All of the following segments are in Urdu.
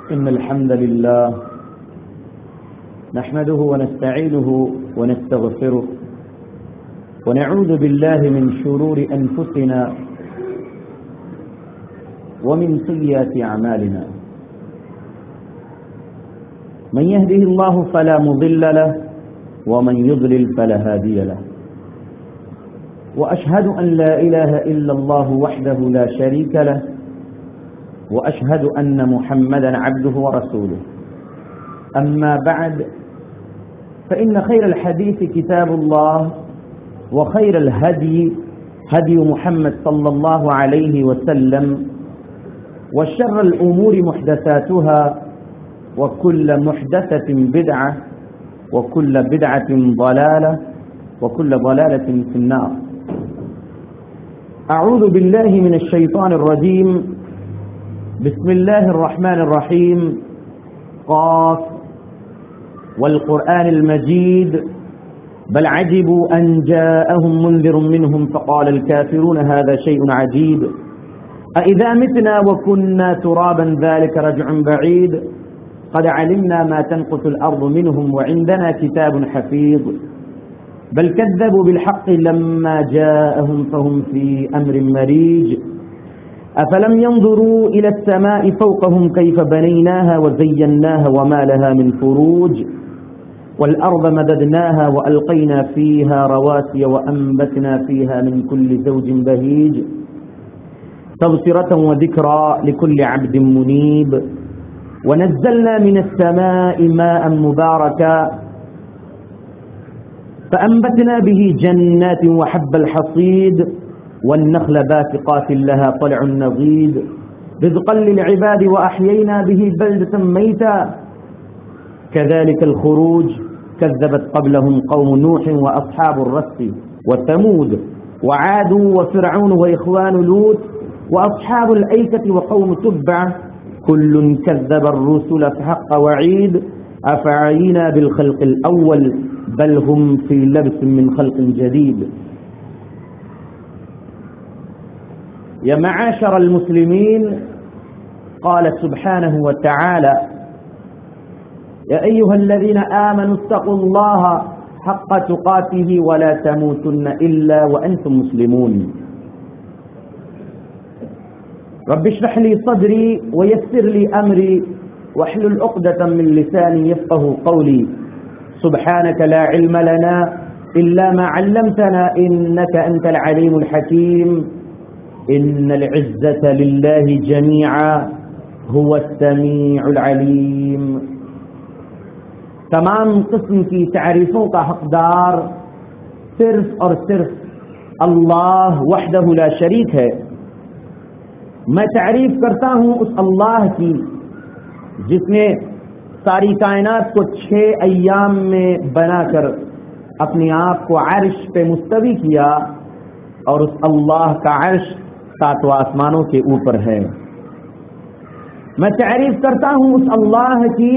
إن الحمد لله نحمده ونستعينه ونستغفره ونعوذ بالله من شرور أنفسنا ومن سيئات أعمالنا من يهده الله فلا مضل له ومن يضلل فلا هادي له وأشهد أن لا إله إلا الله وحده لا شريك له وأشهد أن محمدا عبده ورسوله أما بعد فإن خير الحديث كتاب الله وخير الهدي هدي محمد صلى الله عليه وسلم وشر الأمور محدثاتها وكل محدثة بدعة وكل بدعة ضلالة وكل ضلالة في النار. أعوذ بالله من الشيطان الرجيم. بسم الله الرحمن الرحيم. قاف والقرآن المجيد بل عجبوا أن جاءهم منذر منهم فقال الكافرون هذا شيء عجيب أإذا متنا وكنا ترابا ذلك رجع بعيد قد علمنا ما تنقص الأرض منهم وعندنا كتاب حفيظ بل كذبوا بالحق لما جاءهم فهم في أمر مريج أفلم ينظروا إلى السماء فوقهم كيف بنيناها وزيناها وما لها من فروج والأرض مددناها وألقينا فيها رواسي وأنبتنا فيها من كل زوج بهيج تبصرة وذكرى لكل عبد منيب ونزلنا من السماء ماء مباركا فأنبتنا به جنات وحب الحصيد والنخل باسقات لها طلع نضيد رزقا للعباد وأحيينا به بلدة ميتا كذلك الخروج كذبت قبلهم قوم نوح وأصحاب الرس وثمود وعاد وفرعون وإخوان لوط وأصحاب الأيكة وقوم تبع كل كذب الرسل فحق وعيد أفعينا بالخلق الأول بل هم في لبس من خلق جديد. يا معاشر المسلمين قال سبحانه وتعالى يا أيها الذين آمنوا اتقوا الله حق تقاته ولا تموتن إلا وأنتم مسلمون. رب اشرح لي صدري ويسر لي أمري واحلل عقدة من لساني يفقه قولي سبحانك لا علم لنا إلا ما علمتنا إنك أنت العليم الحكيم إن العزة لله جميعا هو السميع العليم. تمام قسم کی تعریفوں کا حقدار صرف اور صرف اللہ وحدہ لا شریک ہے. میں تعریف کرتا ہوں اس اللہ کی جس نے ساری کائنات کو 6 ایام میں بنا کر اپنے آپ کو عرش پہ مستوی کیا اور اس اللہ کا عرش 7 آسمانوں کے اوپر ہے. میں تعریف کرتا ہوں اس اللہ کی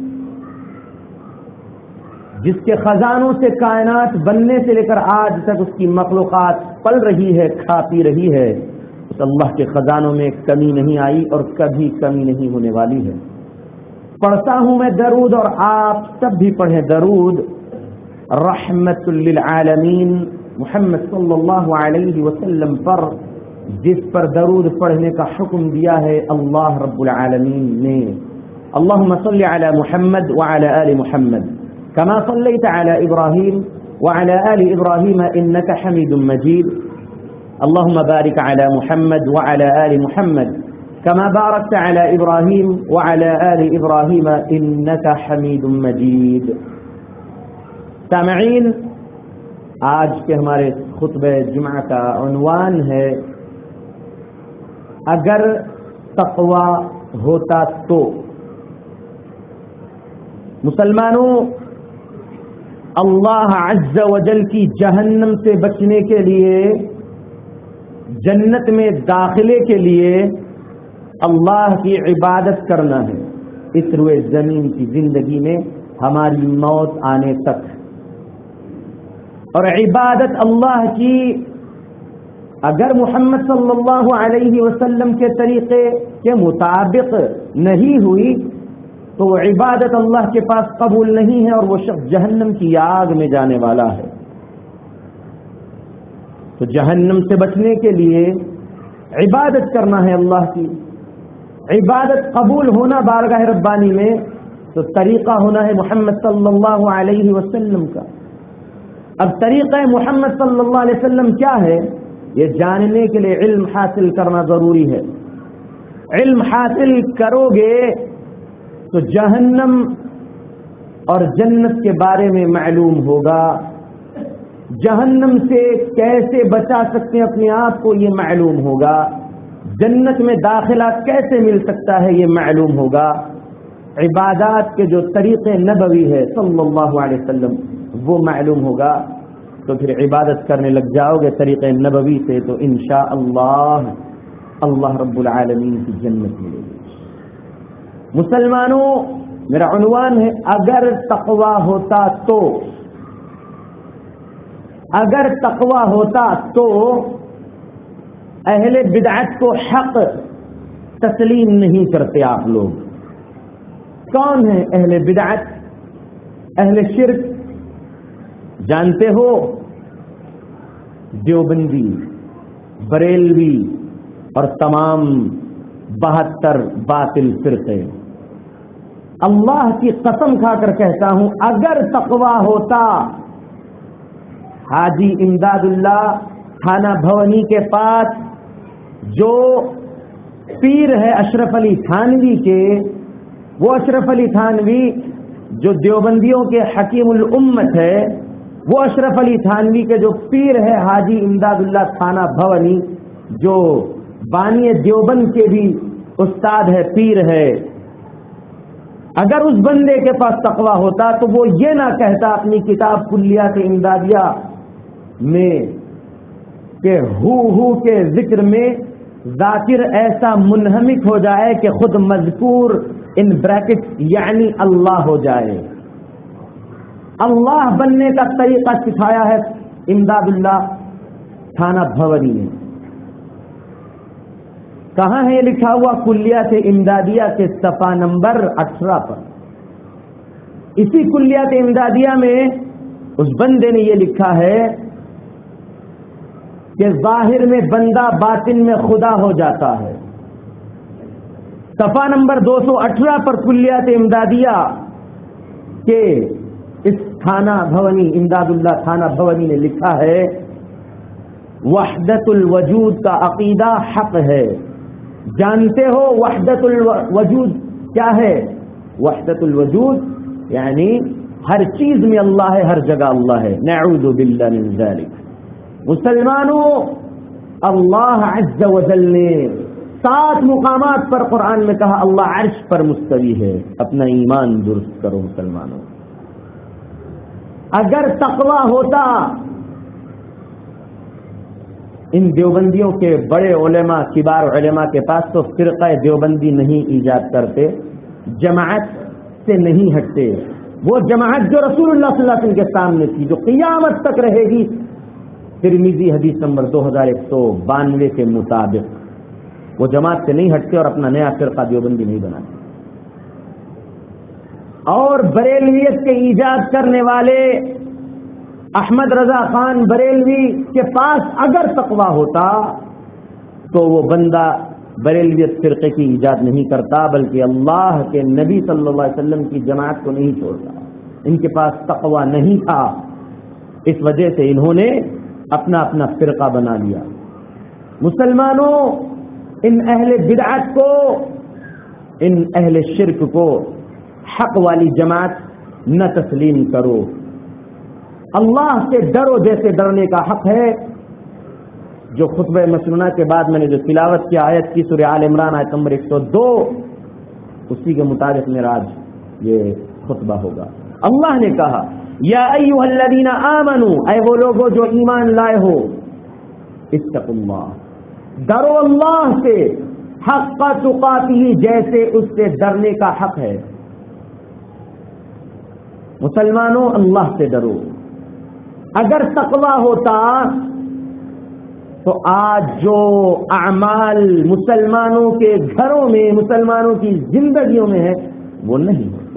جس کے خزانوں سے کائنات بننے سے لے کر آج تک اس کی مخلوقات پل رہی ہے کھا پی رہی ہے. اس اللہ کے خزانوں میں کمی نہیں آئی اور کبھی کمی نہیں ہونے والی ہے. پڑھتا ہوں میں درود اور آپ سب بھی پڑھیں درود رحمت للعالمین محمد صلی اللہ علیہ وسلم پر جس پر درود پڑھنے کا حکم دیا ہے اللہ رب العالمین نے. اللہم صلی علی محمد وعلی آل محمد كما صليت على إبراهيم وعلى آل إبراهيم إنك حميد مجيد. اللهم بارك على محمد وعلى آل محمد كما باركت على إبراهيم وعلى آل إبراهيم إنك حميد مجيد. سامعین، آج کے ہمارے خطبہ جمعہ کا عنوان ہے اگر تقوی ہوتا تو. مسلمانوں، اللہ عز و جل کی جہنم سے بچنے کے لیے، جنت میں داخلے کے لیے اللہ کی عبادت کرنا ہے اس روئے زمین کی زندگی میں ہماری موت آنے تک. اور عبادت اللہ کی اگر محمد صلی اللہ علیہ وسلم کے طریقے کے مطابق نہیں ہوئی تو وہ عبادت اللہ کے پاس قبول نہیں ہے اور وہ شخص جہنم کی آگ میں جانے والا ہے. تو جہنم سے بچنے کے لیے عبادت کرنا ہے اللہ کی. عبادت قبول ہونا بارگاہ ربانی میں تو طریقہ ہونا ہے محمد صلی اللہ علیہ وسلم کا. اب طریقہ محمد صلی اللہ علیہ وسلم کیا ہے؟ یہ جاننے کے لیے علم حاصل کرنا ضروری ہے. علم حاصل کرو گے تو جہنم اور جنت کے بارے میں معلوم ہوگا. جہنم سے کیسے بچا سکتے ہیں اپنے آپ کو یہ معلوم ہوگا. جنت میں داخلہ کیسے مل سکتا ہے یہ معلوم ہوگا. عبادات کے جو طریقے نبوی ہے صلی اللہ علیہ وسلم وہ معلوم ہوگا. تو پھر عبادت کرنے لگ جاؤ گے طریقے نبوی سے تو انشاءاللہ اللہ رب العالمین کی جنت ملے گی. مسلمانوں میرا عنوان ہے اگر تقوی ہوتا تو. اگر تقوی ہوتا تو اہل بدعت کو حق تسلیم نہیں کرتے آپ لوگ. کون ہیں اہل بدعت؟ اہل شرک جانتے ہو؟ دیوبندی، بریلوی اور تمام 72 باطل فرقے. اللہ کی قسم کھا کر کہتا ہوں اگر تقوی ہوتا، حاجی امداد اللہ تھانہ بھونی کے پاس جو پیر ہے اشرف علی تھانوی کے، وہ اشرف علی تھانوی جو دیوبندیوں کے حکیم الامت ہے، وہ اشرف علی تھانوی کے جو پیر ہے حاجی امداد اللہ تھانہ بھونی جو بانی دیوبند کے بھی استاد ہے، پیر ہے، اگر اس بندے کے پاس تقوی ہوتا تو وہ یہ نہ کہتا اپنی کتاب کلیات امدادیہ میں کہ ہو کے ذکر میں ذاکر ایسا منہمک ہو جائے کہ خود مذکور ان بریکٹ یعنی اللہ ہو جائے. اللہ بننے کا طریقہ سکھایا ہے امداد اللہ تھانہ بھونی نے. کہاں ہے لکھا ہوا؟ کلیات امدادیہ کے صفحہ نمبر 18 پر. اسی کلیات امدادیہ میں اس بندے نے یہ لکھا ہے کہ ظاہر میں بندہ باطن میں خدا ہو جاتا ہے. صفحہ نمبر 218 پر کلیات امدادیہ کے اس تھانہ بھونی امداد اللہ تھانہ بھونی نے لکھا ہے وحدت الوجود کا عقیدہ حق ہے. جانتے ہو وحدت الوجود کیا ہے؟ وحدت الوجود یعنی ہر چیز میں اللہ ہے، ہر جگہ اللہ ہے. نعوذ باللہ من ذلک. مسلمانوں اللہ عز و جل نے 7 مقامات پر قرآن میں کہا اللہ عرش پر مستوی ہے. اپنا ایمان درست کرو مسلمانوں. اگر تقوی ہوتا ان دیوبندیوں کے بڑے علماء کبار علماء کے پاس تو فرقہ دیوبندی نہیں ایجاد کرتے، جماعت سے نہیں ہٹتے. وہ جماعت جو رسول اللہ صلی اللہ علیہ وسلم کے سامنے تھی، جو قیامت تک رہے گی، ترمذی حدیث نمبر 2192 کے مطابق وہ جماعت سے نہیں ہٹتے اور اپنا نیا فرقہ دیوبندی نہیں بناتے. اور بریلویت کے ایجاد کرنے والے احمد رضا خان بریلوی کے پاس اگر تقوی ہوتا تو وہ بندہ بریلویت فرقے کی ایجاد نہیں کرتا، بلکہ اللہ کے نبی صلی اللہ علیہ وسلم کی جماعت کو نہیں چھوڑتا. ان کے پاس تقوی نہیں تھا، اس وجہ سے انہوں نے اپنا اپنا فرقہ بنا لیا. مسلمانوں ان اہل بدعت کو، ان اہل شرک کو حق والی جماعت نہ تسلیم کرو. اللہ سے ڈرو جیسے ڈرنے کا حق ہے. جو خطبہ مسنونہ کے بعد میں نے جو تلاوت کی آیت کی سورہ آل عمران آیت نمبر 102 اسی کے مطابق میرا آج یہ خطبہ ہوگا. اللہ نے کہا یا ایھا الذین آمنوا، اے وہ لوگوں جو ایمان لائے ہو، اتقوا اللہ، ڈرو اللہ سے، حق تقاتہ، جیسے اس سے ڈرنے کا حق ہے. مسلمانوں اللہ سے ڈرو. اگر تقوی ہوتا تو آج جو اعمال مسلمانوں کے گھروں میں، مسلمانوں کی زندگیوں میں ہے، وہ نہیں ہوتے۔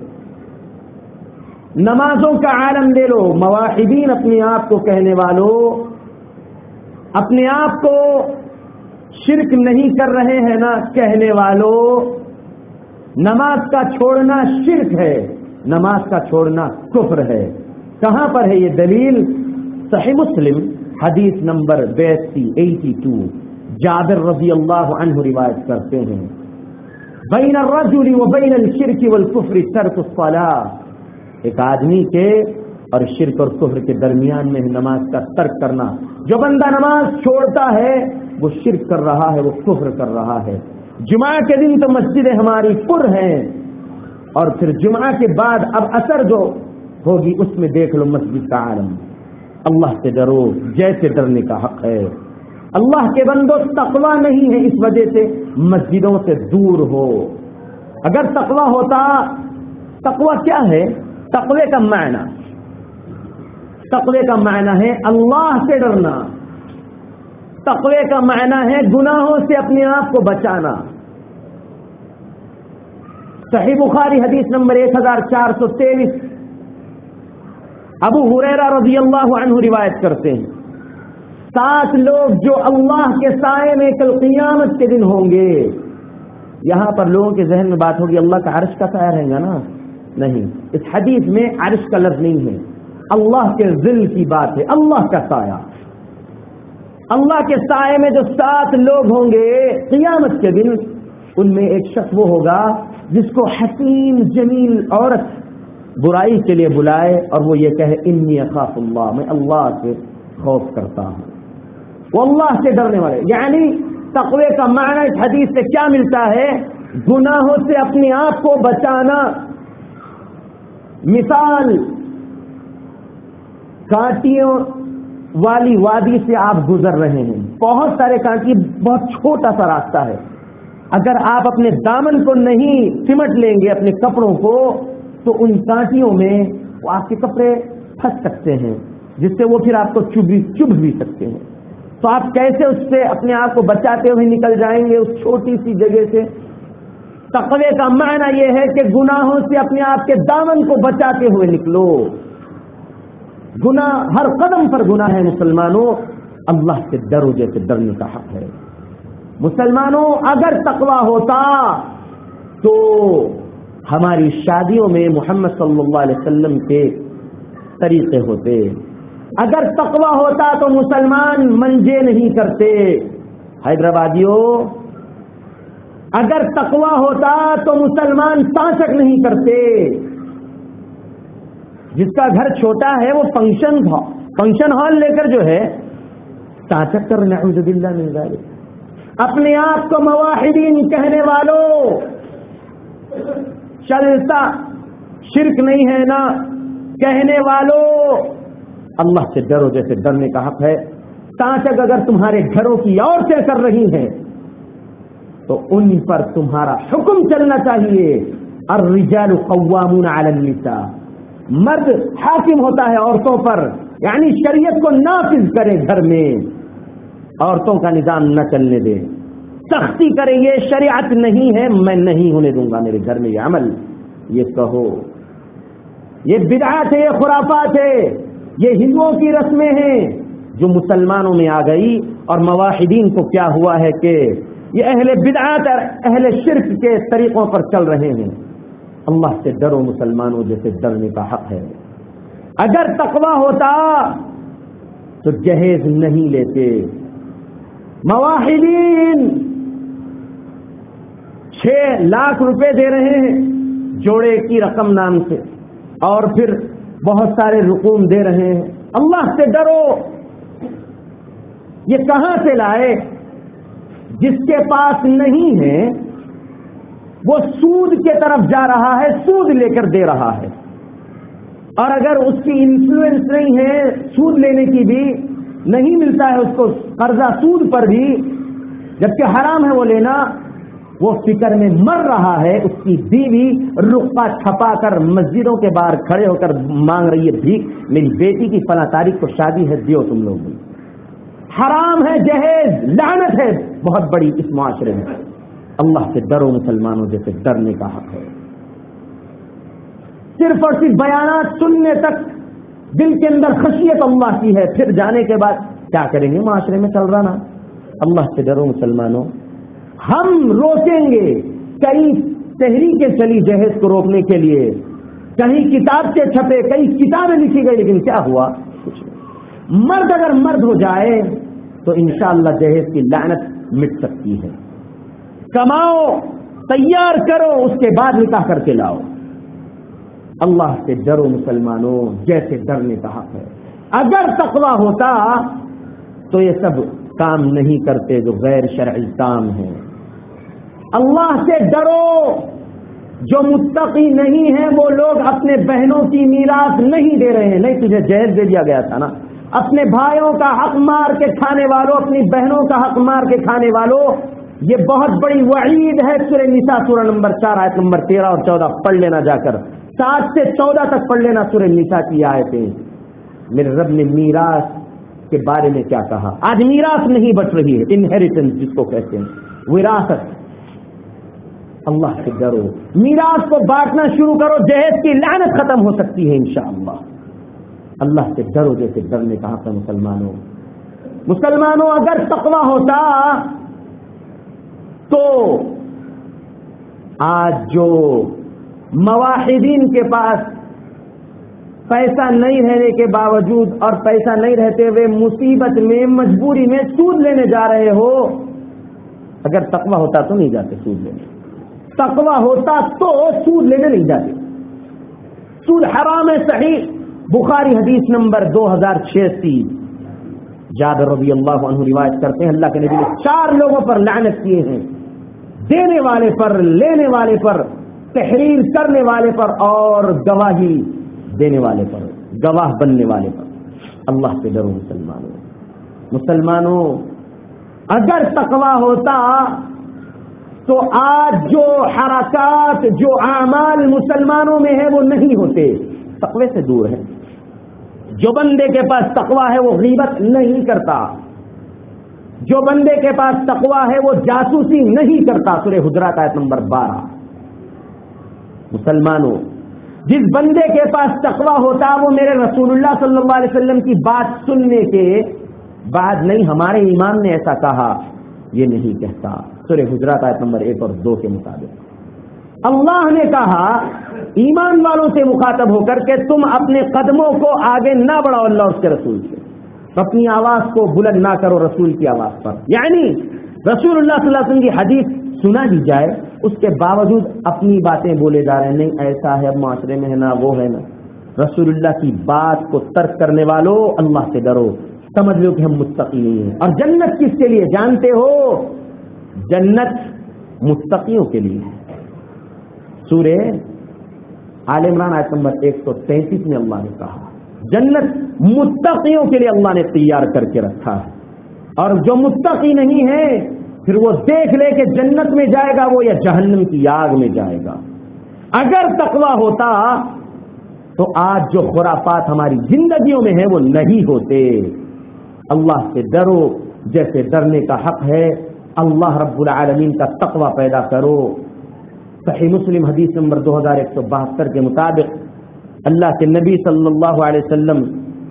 نمازوں کا عالم لے لو، مواحدین اپنے آپ کو کہنے والوں، اپنے آپ کو شرک نہیں کر رہے ہیں نا کہنے والوں، نماز کا چھوڑنا شرک ہے، نماز کا چھوڑنا کفر ہے۔ کہاں پر ہے یہ دلیل؟ صحیح مسلم حدیث نمبر 82 جابر رضی اللہ عنہ روایت کرتے ہیں، بین الرجل و بین الشرک والکفر ترک الصلاۃ، ایک آدمی کے اور شرک اور کفر کے درمیان میں نماز کا ترک کرنا۔ جو بندہ نماز چھوڑتا ہے وہ شرک کر رہا ہے، وہ کفر کر رہا ہے۔ جمعہ کے دن تو مسجدیں ہماری پر ہیں، اور پھر جمعہ کے بعد اب اثر جو ہوگی اس میں دیکھ لو مسجد کا عالم۔ اللہ سے ڈرو جیسے ڈرنے کا حق ہے۔ اللہ کے بندوں تقویٰ نہیں ہے، اس وجہ سے مسجدوں سے دور ہو۔ اگر تقویٰ ہوتا، تقویٰ کیا ہے؟ تقوی کا معنی، تقوی کا معنی ہے اللہ سے ڈرنا، تقوی کا معنی ہے گناہوں سے اپنے آپ کو بچانا۔ صحیح بخاری حدیث نمبر 1423 ابو ہریرہ رضی اللہ عنہ روایت کرتے ہیں، 7 لوگ جو اللہ کے سائے میں کل قیامت کے دن ہوں گے۔ یہاں پر لوگوں کے ذہن میں بات ہوگی اللہ کا عرش کا سایہ رہے گا نا؟ نہیں، اس حدیث میں عرش کا لفظ نہیں ہے، اللہ کے ظل کی بات ہے، اللہ کا سایہ۔ اللہ کے سائے میں جو 7 لوگ ہوں گے قیامت کے دن، ان میں ایک شخص وہ ہوگا جس کو حسین جمیل عورت برائی کے لیے بلائے اور وہ یہ کہے انی اخاف اللہ، میں اللہ سے خوف کرتا ہوں۔ وہ اللہ سے ڈرنے والے، یعنی تقوی کا معنی اس حدیث سے کیا ملتا ہے؟ گناہوں سے اپنے آپ کو بچانا۔ مثال، کانٹیوں والی وادی سے آپ گزر رہے ہیں، بہت سارے کانٹی، بہت چھوٹا سا راستہ ہے، اگر آپ اپنے دامن کو نہیں سمٹ لیں گے اپنے کپڑوں کو تو ان کانٹیوں میں وہ آپ کے کپڑے پھنس سکتے ہیں، جس سے وہ پھر آپ کو چبھ بھی سکتے ہیں۔ تو آپ کیسے اس سے اپنے آپ کو بچاتے ہوئے نکل جائیں گے اس چھوٹی سی جگہ سے؟ تقوی کا معنی یہ ہے کہ گناہوں سے اپنے آپ کے دامن کو بچاتے ہوئے نکلو۔ گناہ ہر قدم پر گناہ ہے مسلمانوں، اللہ سے ڈرو جیسے ڈرنے کا حق ہے۔ مسلمانوں اگر تقوی ہوتا تو ہماری شادیوں میں محمد صلی اللہ علیہ وسلم کے طریقے ہوتے، اگر تقوی ہوتا تو مسلمان منجے نہیں کرتے۔ حیدرآبادیوں، اگر تقوی ہوتا تو مسلمان تاشک نہیں کرتے۔ جس کا گھر چھوٹا ہے وہ فنکشن ہال لے کر جو ہے تاشک کر، نعوذ باللہ من ذالک۔ اپنے آپ کو مواحدین کہنے والوں، چلتا شرک نہیں ہے نا کہنے والوں، اللہ سے ڈرو جیسے ڈرنے کا حق ہے۔ تاشک اگر تمہارے گھروں کی عورتیں کر رہی ہیں تو ان پر تمہارا حکم چلنا چاہیے۔ الرجال قوامون علی النساء، مرد حاکم ہوتا ہے عورتوں پر، یعنی شریعت کو نافذ کرے، گھر میں عورتوں کا نظام نہ چلنے دے، سختی کرے، یہ شریعت نہیں ہے، میں نہیں ہونے دوں گا میرے گھر میں یہ عمل، یہ کہو یہ بدعات ہے، یہ خرافات ہے، یہ ہندوؤں کی رسمیں ہیں جو مسلمانوں میں آ گئی، اور مواحدین کو کیا ہوا ہے کہ یہ اہل بدعات اور اہل شرک کے طریقوں پر چل رہے ہیں۔ اللہ سے ڈرو مسلمانوں جیسے ڈرنے کا حق ہے۔ اگر تقوی ہوتا تو جہیز نہیں لیتے۔ مواحدین 6 لاکھ روپے دے رہے ہیں جوڑے کی رقم نام سے، اور پھر بہت سارے رقوم دے رہے ہیں۔ اللہ سے ڈرو۔ یہ کہاں سے لائے؟ جس کے پاس نہیں ہے وہ سود کے طرف جا رہا ہے، سود لے کر دے رہا ہے، اور اگر اس کی انفلوئنس نہیں ہے سود لینے کی بھی، نہیں ملتا ہے اس کو قرضہ سود پر بھی، جبکہ حرام ہے وہ لینا، وہ فکر میں مر رہا ہے۔ اس کی بیوی رقعہ چھپا کر مسجدوں کے باہر کھڑے ہو کر مانگ رہی ہے بھیک، میری بیٹی کی فلاں تاریخ کو شادی ہے، دیو تم لوگ بھی۔ حرام ہے، جہیز لعنت ہے بہت بڑی اس معاشرے میں۔ اللہ سے ڈرو مسلمانوں جیسے ڈرنے کا حق ہے۔ صرف اور صرف بیانات سننے تک دل کے اندر خشیت اللہ کی ہے، پھر جانے کے بعد کیا کریں گے؟ معاشرے میں چل رہا نا۔ اللہ سے ڈرو مسلمانوں، ہم روکیں گے، کئی تحریکیں چلی جہیز کو روکنے کے لیے، کہیں کتاب کے چھپے، کئی کتابیں لکھی گئی، لیکن کیا ہوا؟ کچھ نہیں۔ مرد اگر مرد ہو جائے تو انشاءاللہ جہیز کی لعنت مٹ سکتی ہے۔ کماؤ، تیار کرو، اس کے بعد نکاح کر کے لاؤ۔ اللہ سے ڈرو مسلمانوں جیسے ڈرنے کا حق ہے۔ اگر تقویٰ ہوتا تو یہ سب کام نہیں کرتے جو غیر شرعی کام ہیں۔ اللہ سے ڈرو، جو متقی نہیں ہیں وہ لوگ اپنے بہنوں کی میراث نہیں دے رہے ہیں۔ نہیں، تجھے جہیز دے دیا گیا تھا نا، اپنے بھائیوں کا حق مار کے کھانے والوں، اپنی بہنوں کا حق مار کے کھانے والوں، یہ بہت بڑی وعید ہے۔ سورہ نساء سورہ نمبر 4 آیت نمبر 13 اور 14 پڑھ لینا، جا کر 7 سے 14 تک پڑھ لینا سورہ نساء کی آیتیں۔ میرے رب نے میراث کے بارے میں کیا کہا؟ آج میراث نہیں بٹ رہی ہے، انہیریٹنس جس کو کہتے ہیں، وراثت۔ اللہ سے ڈرو، میراث کو بانٹنا شروع کرو، جہیز کی لعنت ختم ہو سکتی ہے انشاءاللہ۔ اللہ سے ڈرو جیسے ڈرنے کا حق ہے مسلمانوں۔ مسلمانوں اگر تقویٰ ہوتا تو آج جو مواحدین کے پاس پیسہ نہیں رہنے کے باوجود اور پیسہ نہیں رہتے ہوئے مصیبت میں، مجبوری میں سود لینے جا رہے ہو، اگر تقویٰ ہوتا تو نہیں جاتے سود لینے۔ تقویٰ ہوتا تو سود لینے نہیں جاتے۔ سود حرام ہے، صحیح بخاری حدیث نمبر 2086، جابر رضی اللہ عنہ روایت کرتے ہیں اللہ کے نبی نے 4 لوگوں پر لعنت کیے ہیں، دینے والے پر، لینے والے پر، تحریر کرنے والے پر اور گواہی دینے والے پر، گواہ بننے والے پر۔ اللہ سے ڈرو مسلمانوں، اگر تقویٰ ہوتا تو آج جو حرکات، جو اعمال مسلمانوں میں ہیں وہ نہیں ہوتے، تقوی سے دور ہے۔ جو بندے کے پاس تقویٰ ہے وہ غیبت نہیں کرتا، جو بندے کے پاس تقویٰ ہے وہ جاسوسی نہیں کرتا۔ سورہ حجرات آیت نمبر 12۔ مسلمانوں، جس بندے کے پاس تقویٰ ہوتا وہ میرے رسول اللہ صلی اللہ علیہ وسلم کی بات سننے کے بعد نہیں، ہمارے امام نے ایسا کہا، یہ نہیں کہتا۔ سورہ حجرات آیت نمبر 1 اور 2 کے مطابق اللہ نے کہا ایمان والوں سے مخاطب ہو کر کہ تم اپنے قدموں کو آگے نہ بڑھاؤ اللہ اور اس کے رسول سے، اپنی آواز کو بلند نہ کرو رسول کی آواز پر، یعنی رسول اللہ صلی اللہ علیہ وسلم کی حدیث سنا دی جائے، اس کے باوجود اپنی باتیں بولے جا رہے ہیں، نہیں ایسا ہے، اب معاشرے میں ہے نا، وہ ہے نا۔ رسول اللہ کی بات کو ترک کرنے والوں اللہ سے ڈرو، سمجھ لو کہ ہم متقی نہیں ہیں۔ اور جنت کس کے لیے جانتے ہو؟ جنت متقیوں کے لیے۔ سورہ آل عمران آیت نمبر 133 میں اللہ نے کہا جنت متقیوں کے لیے اللہ نے تیار کر کے رکھا ہے، اور جو متقی نہیں ہے پھر وہ دیکھ لے کہ جنت میں جائے گا وہ یا جہنم کی آگ میں جائے گا۔ اگر تقویٰ ہوتا تو آج جو خرافات ہماری زندگیوں میں ہیں وہ نہیں ہوتے۔ اللہ سے ڈرو جیسے ڈرنے کا حق ہے، اللہ رب العالمین کا تقویٰ پیدا کرو۔ صحیح مسلم حدیث نمبر 2172 کے مطابق اللہ کے نبی صلی اللہ علیہ وسلم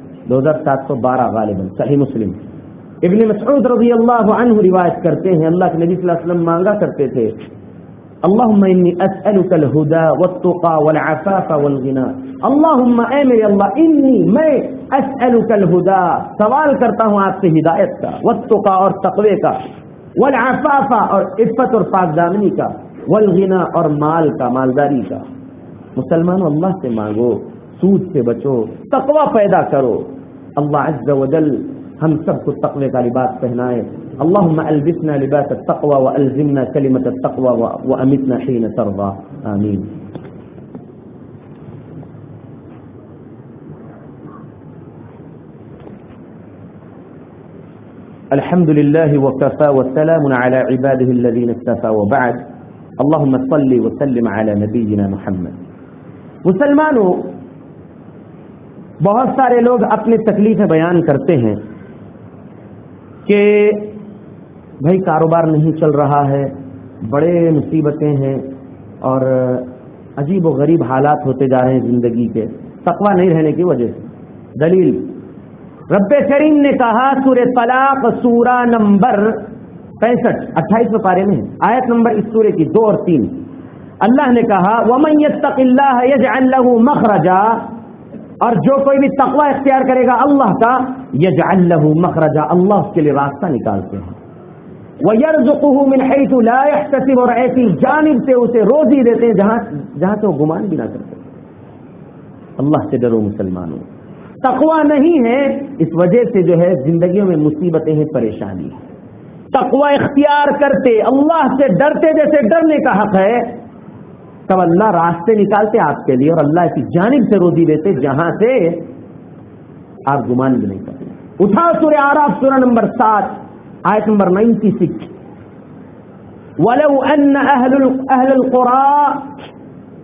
2712 غالباً صحیح مسلم، ابن مسعود رضی اللہ عنہ روایت کرتے ہیں اللہ کے نبی صلی اللہ علیہ وسلم مانگا کرتے تھے اللہم انی اسألک الہدى والتقى والعفاف والغنى، اللہم اے میرے اللہ، انی میں اسألک الہدى سوال کرتا ہوں آپ سے ہدایت کا، والتقى اور تقوی کا، والعفاف اور عفت اور پاک دامنی کا، والغنى اور مال کا، مالداری کا۔ مسلمانوں اللہ سے مانگو، سود سے بچو، تقوی پیدا کرو۔ اللہ عز و جل ہم سب کو تقوی کا لباس پہنائے۔ اللہم البسنا لباس التقوی والزمنا کلمۃ التقوی وامتنا حین ترضى، آمین۔ الحمد لله وكفى والسلام على عباده الذين اصطفى وبعد، اللهم صل وسلم على نبينا محمد۔ مسلمانوں، بہت سارے لوگ اپنی تکلیفیں بیان کرتے ہیں کہ بھائی کاروبار نہیں چل رہا ہے، بڑے مصیبتیں ہیں، اور عجیب و غریب حالات ہوتے جا رہے ہیں زندگی کے تقوی نہیں رہنے کی وجہ سے. دلیل رب کریم نے کہا سورہ طلاق سورہ نمبر 65 28 پارے میں آیت نمبر اس سورے کی 2 اور 3. اللہ نے کہا وَمَن يَتَّقِ اللَّهَ يَجْعَلْ لَهُ مَخْرَجًا، اور جو کوئی بھی تقوی اختیار کرے گا اللہ کا، يَجْعَلْ لَهُ مَخْرَجًا، اللہ اس کے لیے راستہ نکالتے ہیں. وَيَرْزُقُهُ مِنْ حَيْثُ لَا يَحْتَسِبُ، اور ایسی جانب سے اسے روزی دیتے ہیں جہاں سے وہ گمان بھی نہ کرتے. اللہ سے ڈرو مسلمانوں. تقوی نہیں ہے اس وجہ سے جو ہے زندگیوں میں مصیبتیں ہیں، پریشانی ہے. تقوی اختیار کرتے اللہ سے ڈرتے جیسے ڈرنے کا حق ہے، تب اللہ راستے نکالتے آپ کے لیے، اور اللہ کی جانب سے روزی دیتے جہاں سے آپ گمان بھی نہیں کرتے. اٹھاؤ سورہ اعراف سورہ نمبر 7 آیت نمبر 96. وَلَوْ أَنَّ أَهْلَ الْقُرَىٰ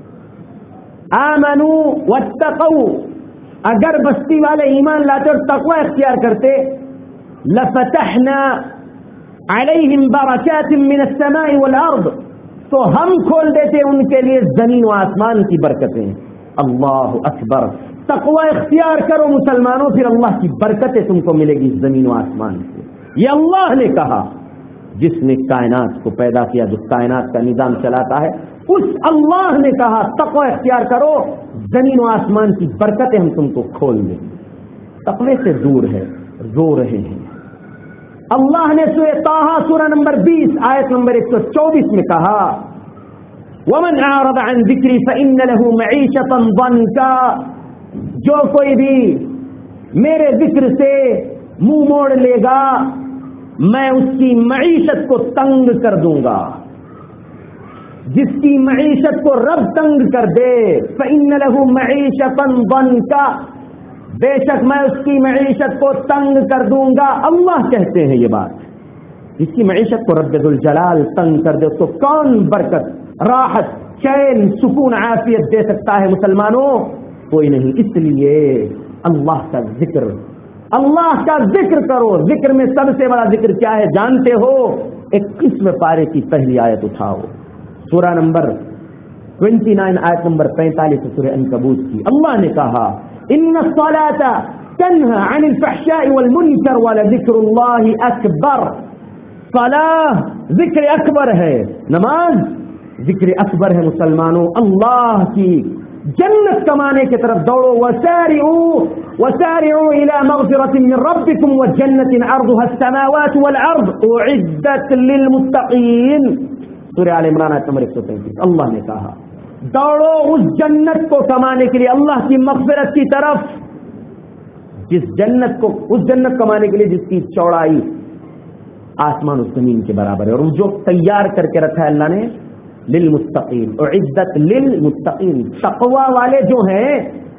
آمَنُوا وَاتَّقَوْا، اگر بستی والے ایمان لاتے اور تقوی اختیار کرتے، لَفَتَحْنَا عَلَيْهِمْ بَرَكَاتٍ مِّنَ السَّمَاءِ وَالْأَرْضِ، تو ہم کھول دیتے ان کے لیے زمین و آسمان کی برکتیں. اللہ اکبر. تقوی اختیار کرو مسلمانوں، پھر اللہ کی برکتیں تم کو ملے گی زمین و آسمان سے. یہ اللہ نے کہا، جس نے کائنات کو پیدا کیا، جو کائنات کا نظام چلاتا ہے، اس اللہ نے کہا تقوی اختیار کرو، زمین و آسمان کی برکتیں ہم تم کو کھول دیں. تقوی سے دور ہے، رو رہے ہیں. اللہ نے سورہ طٰہٰ سورہ نمبر 20 آیت نمبر 124 میں کہا وَمَنْ أَعْرَضَ عَنْ ذِكْرِي فَإِنَّ لَهُ مَعِيشَةً ضَنْكًا، جو کوئی بھی میرے ذکر سے منہ موڑ لے گا میں اس کی معیشت کو تنگ کر دوں گا. جس کی معیشت کو رب تنگ کر دے، فَإِنَّ لَهُ مَعِيشَةً ضَنْكًا، بے شک میں اس کی معیشت کو تنگ کر دوں گا. اللہ کہتے ہیں یہ بات. جس کی معیشت کو رب ذوالجلال تنگ کر دے، اس کو کون برکت، راحت، چین، سکون، عافیت دے سکتا ہے مسلمانوں؟ کوئی نہیں. اس لیے اللہ کا ذکر، اللہ کا ذکر کرو. ذکر میں سب سے بڑا ذکر کیا ہے جانتے ہو؟ 21 پارے کی پہلی آیت اٹھاؤ، سورہ نمبر 29 آیت نمبر 45 سورہ عنکبوت کی. اللہ نے کہا ان الصلاة تنہى عن الفحشاء والمنکر ولذکر اللہ اکبر. صلاح ذکر اکبر ہے، نماز ذکر اکبر ہے. مسلمانوں اللہ کی جنت کمانے کی طرف دوڑو. وسارعوا الى مغفرة من ربكم وجنة عرضها السماوات والارض اعدت للمتقین. سورہ آل عمران آیت نمبر 133. اللہ نے کہا دوڑو اس جنت کو کمانے کے لیے، اللہ کی مغفرت کی طرف. اس جنت کمانے کے لیے جس کی چوڑائی آسمان اور زمین کے برابر ہے، اور جو تیار کر کے رکھا ہے اللہ نے للمتقین، اعدت للمتقین، تقوی والے جو ہیں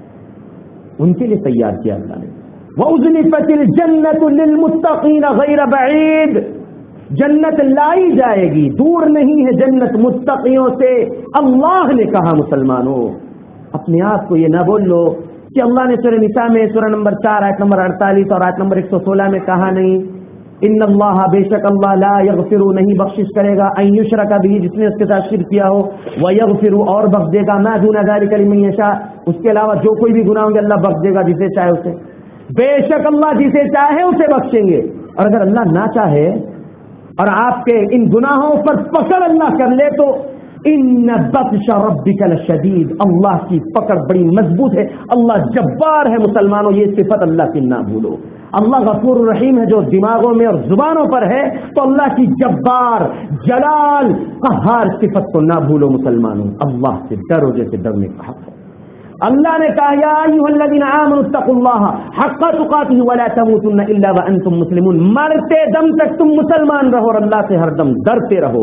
ان کے لیے تیار کیا اللہ نے. وَأُزْلِفَتِ الْجَنَّةُ لِلْمُتَّقِينَ غَيْرَ بَعِيدٍ، جنت لائی جائے گی، دور نہیں ہے جنت متقیوں سے. اللہ نے کہا مسلمانوں، اپنے آپ کو یہ نہ بول لو کہ اللہ نے سورہ نساء میں سورہ نمبر 4 آیت نمبر 48 اور آیت نمبر 116 میں کہا نہیں، ان اللہ، بے شک اللہ، لا یغفر، نہیں بخشش کرے گا، ان یشرک بہ، جس نے اس کے ساتھ شرک کیا ہو، ویغفر، اور بخش دے گا، ما دون ذلک لمن یشاء، اس کے علاوہ جو کوئی بھی گناہ ہوں گے اللہ بخش دے گا جسے چاہے اسے. بے شک اللہ جسے چاہے اسے بخشیں گے، اور اگر اللہ نہ چاہے اور آپ کے ان گناہوں پر پکڑ اللہ کر لے تو ان بطش ربک لشدید، اللہ کی پکڑ بڑی مضبوط ہے. اللہ جبار ہے مسلمانوں، یہ صفت اللہ کی نہ بھولو. اللہ غفور الرحیم ہے جو دماغوں میں اور زبانوں پر ہے، تو اللہ کی جبار، جلال، قہار صفت کو نہ بھولو مسلمانوں. اللہ سے ڈرو جیسے ڈرنے کا حق ہے. اللہ نے کہا یا ایھا الذین آمنوا اتقوا اللہ حق تقاتہ ولا تموتن الا وانتم مسلمون، مرتے دم تک تم مسلمان رہو اور اللہ سے ہر دم ڈرتے رہو.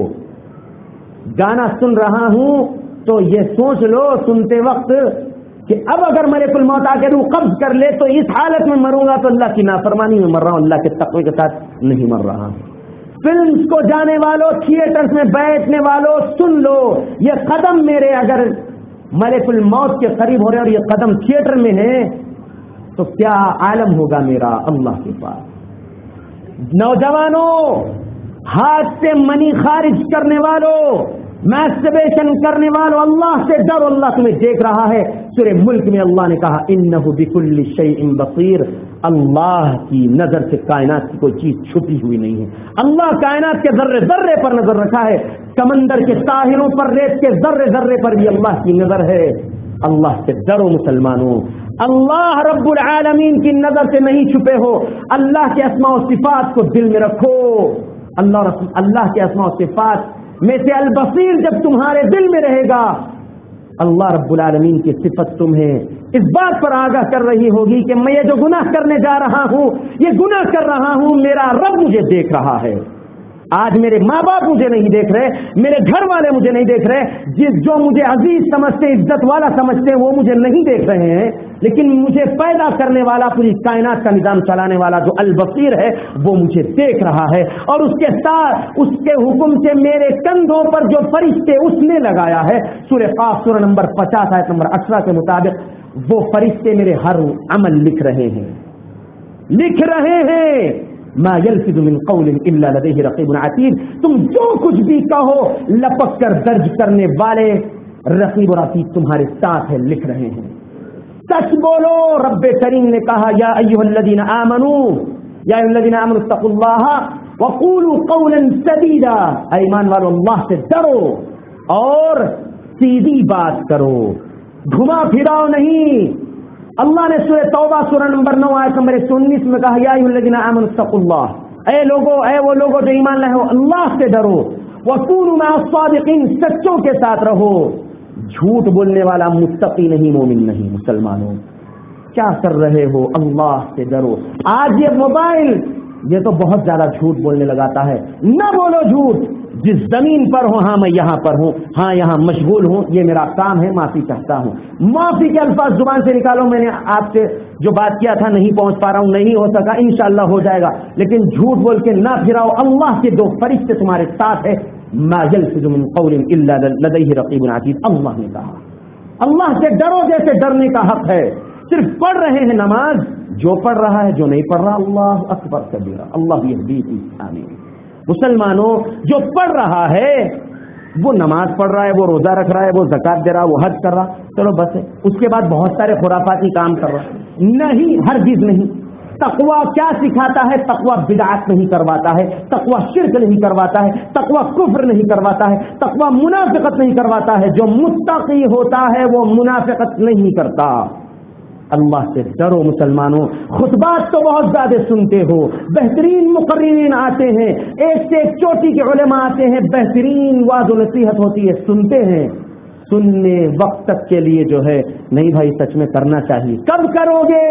گانا سن رہا ہوں تو یہ سوچ لو سنتے وقت کہ اب اگر ملک الموت آ کے روح قبض کر لے تو اس حالت میں مروں گا تو اللہ کی نافرمانی میں مر رہا ہوں، اللہ کے تقوی کے ساتھ نہیں مر رہا ہوں. فلمز کو جانے والوں، تھیٹرز میں بیٹھنے والوں، سن لو یہ قدم میرے اگر ملک الموت کے قریب ہو رہے اور یہ قدم تھیٹر میں ہے تو کیا عالم ہوگا میرا اللہ کے پاس. نوجوانوں، ہاتھ سے منی خارج کرنے والوں، میسٹربیشن کرنے والوں اللہ سے ڈرو، اللہ تمہیں دیکھ رہا ہے۔ سورہ ملک میں اللہ نے کہا انہ بکل شیء بصیر، اللہ کی نظر سے کائنات کی کوئی چیز چھپی ہوئی نہیں ہے۔ اللہ کائنات کے ذرے ذرے پر نظر رکھا ہے، سمندر کے ساحلوں پر، ریت کے ذرے ذرے پر بھی اللہ کی نظر ہے۔ اللہ سے ڈرو مسلمانوں، اللہ رب العالمین کی نظر سے نہیں چھپے ہو، اللہ کے اسماء و صفات کو دل میں رکھو۔ اللہ کے اسماء و صفات میں سے البصیر جب تمہارے دل میں رہے گا، اللہ رب العالمین کی صفت تمہیں اس بات پر آگاہ کر رہی ہوگی کہ میں یہ جو گناہ کرنے جا رہا ہوں، یہ گناہ کر رہا ہوں، میرا رب مجھے دیکھ رہا ہے۔ آج میرے ماں باپ مجھے نہیں دیکھ رہے، میرے گھر والے مجھے نہیں دیکھ رہے، جو مجھے عزیز سمجھتے، عزت والا سمجھتے ہیں، وہ مجھے نہیں دیکھ رہے ہیں، لیکن مجھے پیدا کرنے والا، پوری کائنات کا نظام چلانے والا جو البصیر ہے وہ مجھے دیکھ رہا ہے، اور اس کے ساتھ اس کے حکم سے میرے کندھوں پر جو فرشتے اس نے لگایا ہے، سورہ قاف سورہ نمبر 50 آیت نمبر 18 کے مطابق وہ فرشتے میرے ہر عمل لکھ رہے ہیں۔ ما یلفظ من قول الا لدیہ رقیب عتید، تم جو کچھ بھی کہو لپک کر درج کرنے والے رقیب اور عتید تمہارے ساتھ ہے، لکھ رہے ہیں۔ سچ بولو، رب کریم نے کہا یا ایھا الذین آمنوا اتقوا اللہ وقولوا قولا سدیدا، ایمان والو اللہ سے ڈرو اور سیدھی بات کرو، گھما پھراؤ نہیں۔ اللہ نے سورہ توبہ سورہ نمبر 9 آیت نمبر 119 میں کہا یا ایھا الذین آمنوا اتقوا اللہ، اے وہ لوگوں جو ایمان لائے ہو، اللہ سے ڈرو، وکونوا مع الصادقین، سچوں کے ساتھ رہو۔ جھوٹ بولنے والا متقی نہیں، مومن نہیں۔ مسلمانوں کیا کر رہے ہو؟ اللہ سے ڈرو۔ آج یہ موبائل یہ تو بہت زیادہ جھوٹ بولنے لگاتا ہے، نہ بولو جھوٹ، جس زمین پر ہوں، ہاں میں یہاں پر ہوں، ہاں یہاں مشغول ہوں، یہ میرا کام ہے، معافی چاہتا ہوں۔ معافی کے الفاظ زبان سے نکالو، میں نے آپ سے جو بات کیا تھا نہیں پہنچ پا رہا ہوں، نہیں ہو سکا، انشاءاللہ ہو جائے گا، لیکن جھوٹ بول کے نہ پھراؤ۔ اللہ کے دو فرشتے تمہارے ساتھ ہے، ما یلفظ من قول الا لدیہ رقیب عتید، اللہ نے کہا۔ اللہ سے ڈرو جیسے ڈرنے کا حق ہے۔ صرف پڑھ رہے ہیں نماز، جو پڑھ رہا ہے، جو نہیں پڑھ رہا، اللہ اکبر کبیرہ، اللہ یہدی آمین۔ مسلمانوں جو پڑھ رہا ہے وہ نماز پڑھ رہا ہے، وہ روزہ رکھ رہا ہے، وہ زکات دے رہا ہے، وہ حج کر رہا، چلو بس ہے، اس کے بعد بہت سارے خرافاتی کام کر رہا، نہیں، ہرگز نہیں۔ تقویٰ کیا سکھاتا ہے؟ تقویٰ بدعت نہیں کرواتا ہے، تقویٰ شرک نہیں کرواتا ہے، تقویٰ کفر نہیں کرواتا ہے، تقویٰ منافقت نہیں کرواتا ہے۔ جو متقی ہوتا ہے وہ منافقت نہیں کرتا۔ اللہ سے ڈرو مسلمانوں۔ خطبات تو بہت زیادہ سنتے ہو، بہترین مقررین آتے ہیں، ایک سے ایک چوٹی کے علماء آتے ہیں، بہترین واعظ و نصیحت ہوتی ہے، سنتے ہیں، سننے وقت تک کے لیے جو ہے نہیں بھائی سچ میں کرنا چاہیے۔ کب کرو گے؟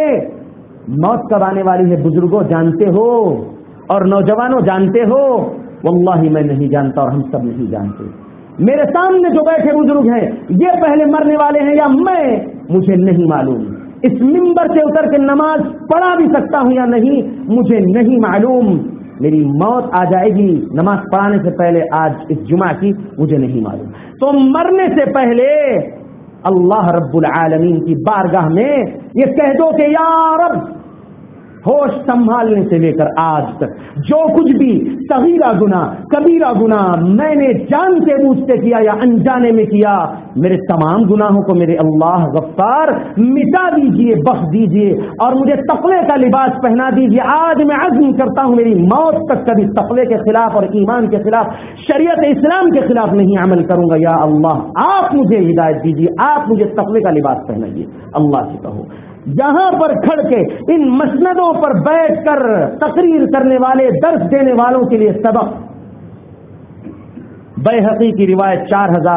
موت کب آنے والی ہے بزرگوں جانتے ہو؟ اور نوجوانوں جانتے ہو؟ واللہ میں نہیں جانتا اور ہم سب نہیں جانتے۔ میرے سامنے جو بیٹھے بزرگ ہیں یہ پہلے مرنے والے ہیں یا میں، مجھے نہیں معلوم۔ اس منبر سے اتر کے نماز پڑھا بھی سکتا ہوں یا نہیں، مجھے نہیں معلوم۔ میری موت آ جائے گی نماز پڑھانے سے پہلے، آج اس جمعہ کی، مجھے نہیں معلوم۔ تو مرنے سے پہلے اللہ رب العالمین کی بارگاہ میں یہ کہہ دو کہ یا رب، ہوش سنبھالنے سے لے کر آج تک جو کچھ بھی صغیرہ گناہ کبیرہ گناہ میں نے جانتے بوجھتے کیا یا انجانے میں کیا، میرے تمام گناہوں کو میرے اللہ غفار مٹا دیجئے، بخش دیجئے، اور مجھے تقوی کا لباس پہنا دیجئے۔ آج میں عزم کرتا ہوں میری موت تک کبھی تقوی کے خلاف اور ایمان کے خلاف، شریعت اسلام کے خلاف نہیں عمل کروں گا۔ یا اللہ آپ مجھے ہدایت دیجئے، آپ مجھے تقوی کا لباس پہنائیے۔ اللہ سے کہو، یہاں پر کھڑ کے ان مسندوں پر بیٹھ کر تقریر کرنے والے، درس دینے والوں کے لیے سبق۔ بیہقی کی روایت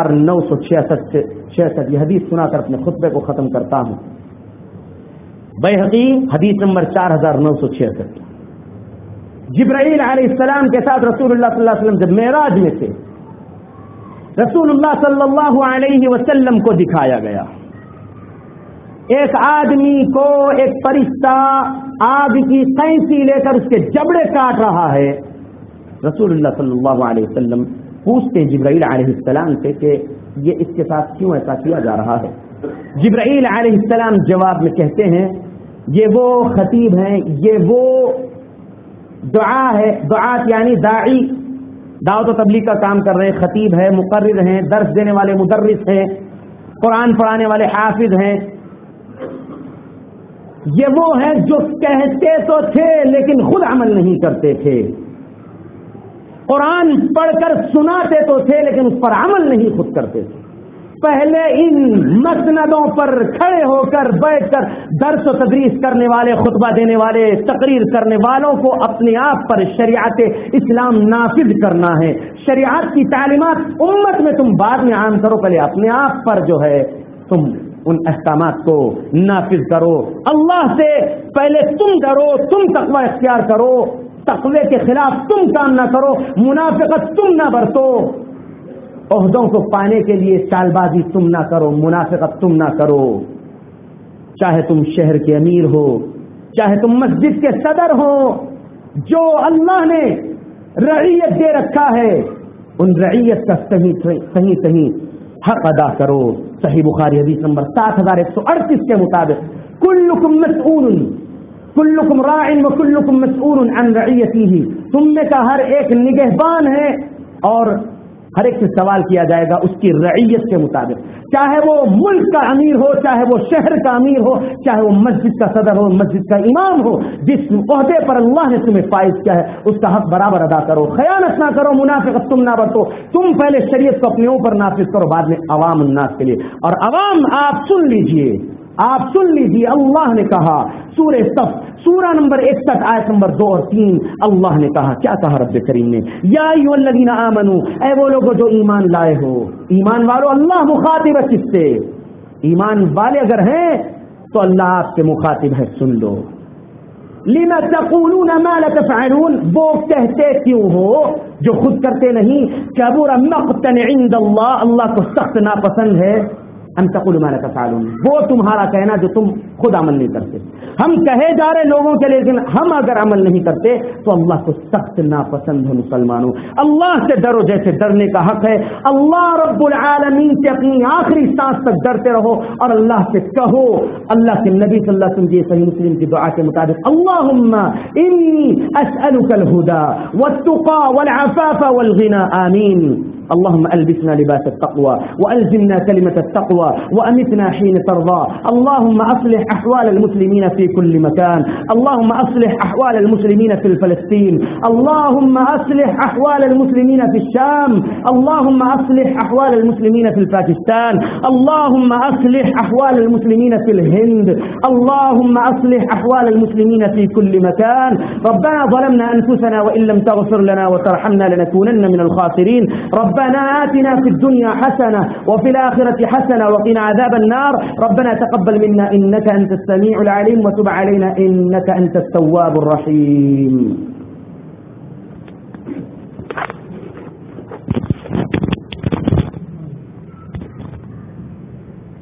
4966 یہ حدیث سنا کر اپنے خطبے کو ختم کرتا ہوں۔ بیہقی حدیث نمبر 4966، جبرائیل علیہ السلام کے ساتھ رسول اللہ صلی اللہ علیہ وسلم جب معراج میں تھے، رسول اللہ صلی اللہ علیہ وسلم کو دکھایا گیا ایک آدمی کو ایک فرشتہ آگ کی قینچی لے کر اس کے جبڑے کاٹ رہا ہے۔ رسول اللہ صلی اللہ علیہ وسلم پوچھتے جبرائیل علیہ السلام سے کہ یہ اس کے ساتھ کیوں ایسا کیا جا رہا ہے؟ جبرائیل علیہ السلام جواب میں کہتے ہیں یہ وہ خطیب ہیں، یہ وہ دعا ہے، دعات یعنی داعی، دعوت و تبلیغ کا کام کر رہے ہیں، خطیب ہے، مقرر ہیں، درس دینے والے مدرس ہیں، قرآن پڑھانے والے حافظ ہیں، یہ وہ ہیں جو کہتے تو تھے لیکن خود عمل نہیں کرتے تھے، قرآن پڑھ کر سناتے تو تھے لیکن اس پر عمل نہیں خود کرتے تھے۔ پہلے ان مسندوں پر کھڑے ہو کر بیٹھ کر درس و تدریس کرنے والے، خطبہ دینے والے، تقریر کرنے والوں کو اپنے آپ پر شریعت اسلام نافذ کرنا ہے۔ شریعت کی تعلیمات امت میں تم بعد میں عام کرو، پہلے اپنے آپ پر جو ہے تم ان احکامات کو نافذ کرو۔ اللہ سے پہلے تم ڈرو، تم تقوی اختیار کرو، تقوی کے خلاف تم کام نہ کرو، منافقت تم نہ برتو، عہدوں کو پانے کے لیے چال بازی تم نہ کرو، منافقت تم نہ کرو۔ چاہے تم شہر کے امیر ہو، چاہے تم مسجد کے صدر ہو، جو اللہ نے رعیت دے رکھا ہے ان رعیت کا صحیح حق ادا کرو۔ صحیح بخاری حدیث نمبر 7138 کے مطابق کلکم مسئول کلکم راع وکلکم مسئول عن رعیتہ، تم میں کا ہر ایک نگہبان ہے اور ہر ایک سے سوال کیا جائے گا اس کی رعیت کے مطابق، چاہے وہ ملک کا امیر ہو، چاہے وہ شہر کا امیر ہو، چاہے وہ مسجد کا صدر ہو، مسجد کا امام ہو، جس عہدے پر اللہ نے تمہیں فائز کیا ہے اس کا حق برابر ادا کرو، خیانت نہ کرو، منافقت تم نہ برتو، تم پہلے شریعت کو اپنے اوپر نافذ کرو، بعد میں عوام الناس کے لیے۔ اور عوام آپ سن لیجئے، اللہ نے کہا سورہ صف سورہ نمبر 61 آیت نمبر 2 اور 3، اللہ نے کہا، کیا کہا رب کریم نے؟ یا ایھا الذین آمنو، اے وہ لوگوں جو ایمان لائے ہو، ایمان والو اللہ مخاطب ہے کس سے؟ ایمان والے اگر ہیں تو اللہ آپ کے مخاطب ہے، سن لو۔ لما تقولون ما لا تفعلون، وہ کہتے کیوں ہو جو خود کرتے نہیں؟ کبر مقتا عند اللہ، اللہ کو سخت ناپسند ہے ان تقولوا ما لا تفعلون، وہ تمہارا کہنا جو تم خود عمل نہیں کرتے۔ ہم کہے جا رہے لوگوں کے لیکن ہم اگر عمل نہیں کرتے تو اللہ کو سخت ناپسند ہے۔ مسلمانوں، اللہ سے ڈرو جیسے ڈرنے کا حق ہے، اللہ رب العالمین سے اپنی آخری سانس تک ڈرتے رہو اور اللہ سے کہو، اللہ کے نبی صلی اللہ علیہ وسلم کی صحیح مسلم کی دعا کے مطابق، اللہم انی اسألک الہدی والتقی والعفاف والغنی، آمین۔ اللهم ألبسنا لباس التقوى وألزمنا كلمة التقوى وأمتنا حين ترضى، اللهم أصلح أحوال المسلمين في كل مكان، اللهم أصلح أحوال المسلمين في فلسطين، اللهم أصلح أحوال المسلمين في الشام، اللهم أصلح أحوال المسلمين في باكستان، اللهم أصلح أحوال المسلمين في الهند، اللهم أصلح أحوال المسلمين في كل مكان، ربنا ظلمنا أنفسنا وإن لم تغفر لنا وترحمنا لنكونن من الخاسرين، ربنا آتنا في الدنيا حسنة وفي الآخرة حسنة وقنا عذاب النار، ربنا تقبل منا إنك أنت السميع العليم وتب علينا إنك أنت التواب الرحيم۔